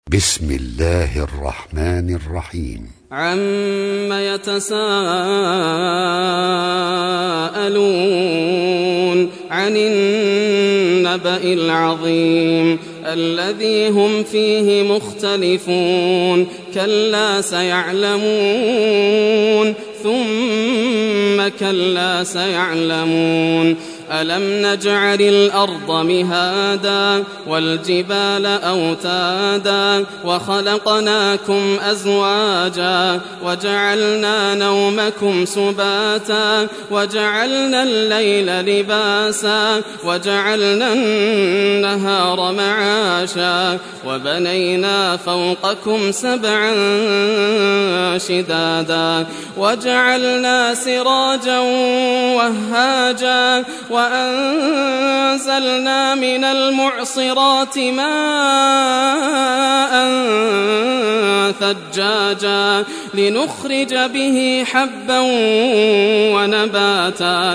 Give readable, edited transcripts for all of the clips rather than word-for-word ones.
بسم الله الرحمن الرحيم. عم يتساءلون عن النبأ العظيم الذي هم فيه مختلفون كلا سيعلمون ثم كلا سيعلمون ألم نجعل الأرض مهادا والجبال أوتادا وخلقناكم أزواجا وجعلنا نومكم سباتا وجعلنا الليل لباسا وجعلنا النهار معاشا وبنينا فوقكم سبعا شدادا وجعلنا سراجا وهاجا وأنزلنا من المعصرات ماء ثجاجا لنخرج به حبا ونباتا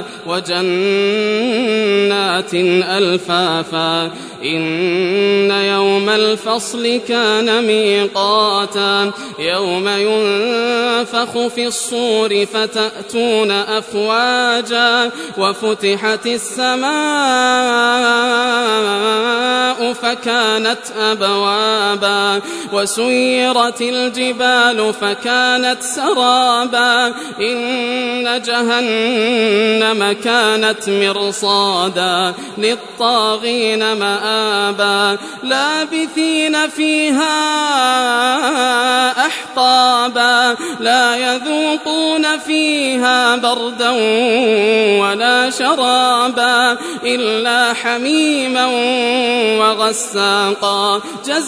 وجنات ألفافا إن يوم الفصل كان ميقاتا يوم ينفخ في الصور فتأتون أفواجا وفتحت السماء فكانت أبوابا وسيرت الجبال فكانت سرابا إن جهنم كانت مرصادا للطاغين مآبا لابثين فيها أحقابا لا يذوقون فيها بردا ولا شرابا إلا حميما وغساقا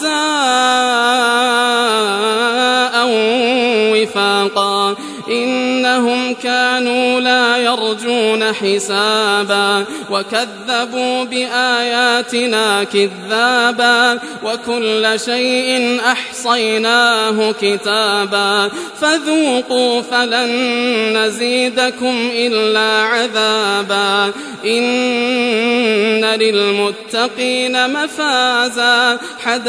جزاء وفاقا إنهم كانوا لا يرجون حسابا وكذبوا بآياتنا كذابا وكل شيء أحصيناه كتابا فذوقوا فلن نزيدكم إلا عذابا إن للمتقين مفازا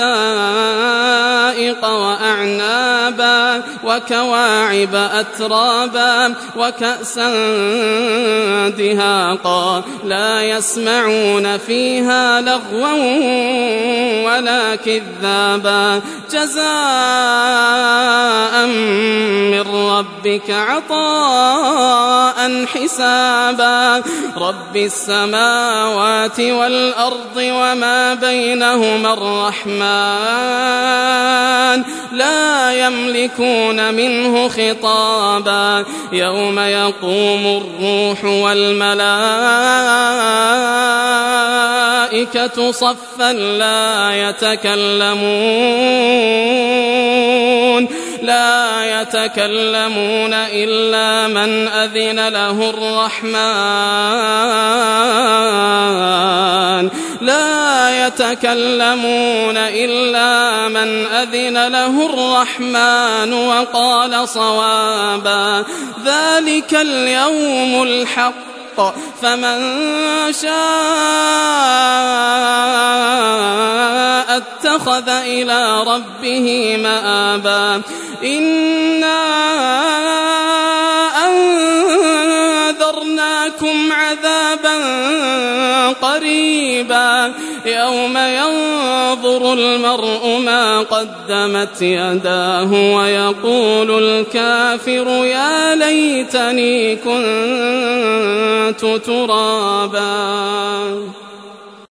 حدائق وأعنابا وكواعب أترابا وكأسا دهاقا لا يسمعون فيها لغوا ولا كذابا جزاء من ربك عطاء حسابا رب السماوات والأرض وما بينهما الرحمن لا يملكون منه خطابا يوم يقوم الروح والملائكة صفا لا يتكلمون إلا من أذن له الرحمن لا يتكلمون إلا من أذن له الرحمن وقال صوابا ذلك اليوم الحق فمن شاء اتخذ إلى ربه مآبا إنا أنذرناكم عذابا قريبا يوم ينظر المرء ما قدمت يداه ويقول الكافر يا ليتني كنت ترابا.